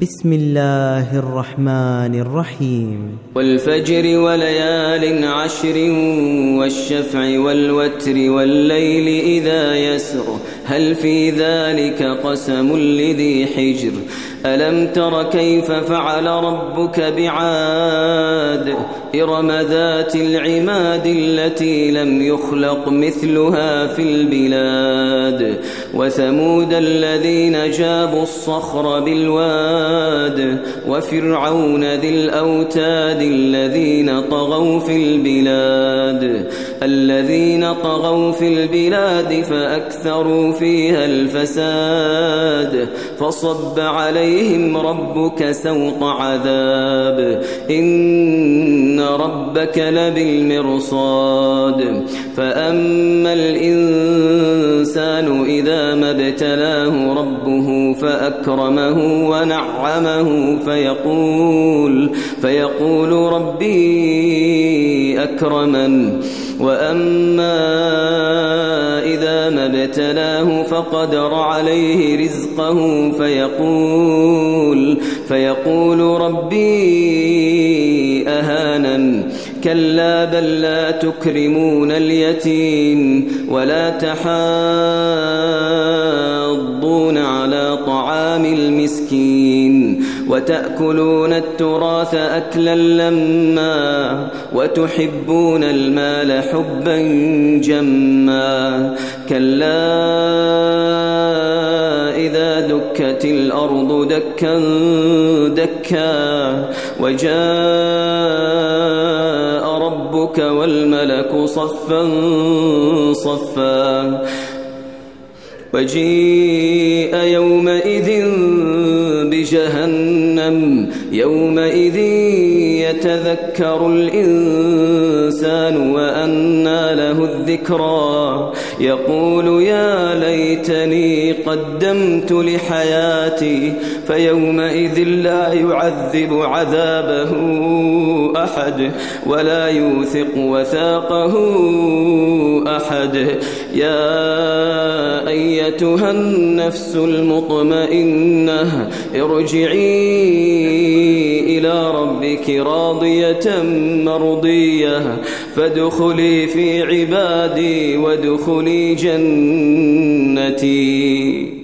بسم الله الرحمن الرحيم والفجر وليال عشر والشفع والوتر والليل إذا يسر هل في ذلك قسم لذي حجر ألم تر كيف فعل ربك بعاد إرم ذات العماد التي لم يخلق مثلها في البلاد وثمود الذين جابوا الصخر بالواد وفرعون ذي الأوتاد الذين طغوا في البلاد فأكثروا فيها الفساد فصب عليهم ربك سوط عذاب إن ربك لبالمرصاد فأما الإنسان إذا ما ابتلاه ربه فأكرمه ونعمه فيقول ربي أكرمن وأما إذا ما ابتلاه فقدر عليه رزقه فيقول ربي أهانن كلا بل لا تكرمون اليتيم ولا تحاضون على طعام المسكين وتأكلون التراث أكلا لما وتحبون المال حبا جما كلا إذا دكت الأرض دكا دكا وجاء ربك والملك صفا صفا وجيء يومئذ بجهنم يومئذ يتذكر الإنسان وأنى له الذكرى يقول يا ليتني قدمت لحياتي فيومئذ لا يعذب عذابه أحد ولا يوثق وثاقه أحد يا أيتها النفس المطمئنة ارجعي إلى ربك راضية مرضية فادخلي في عبادي وادخلي جنتي.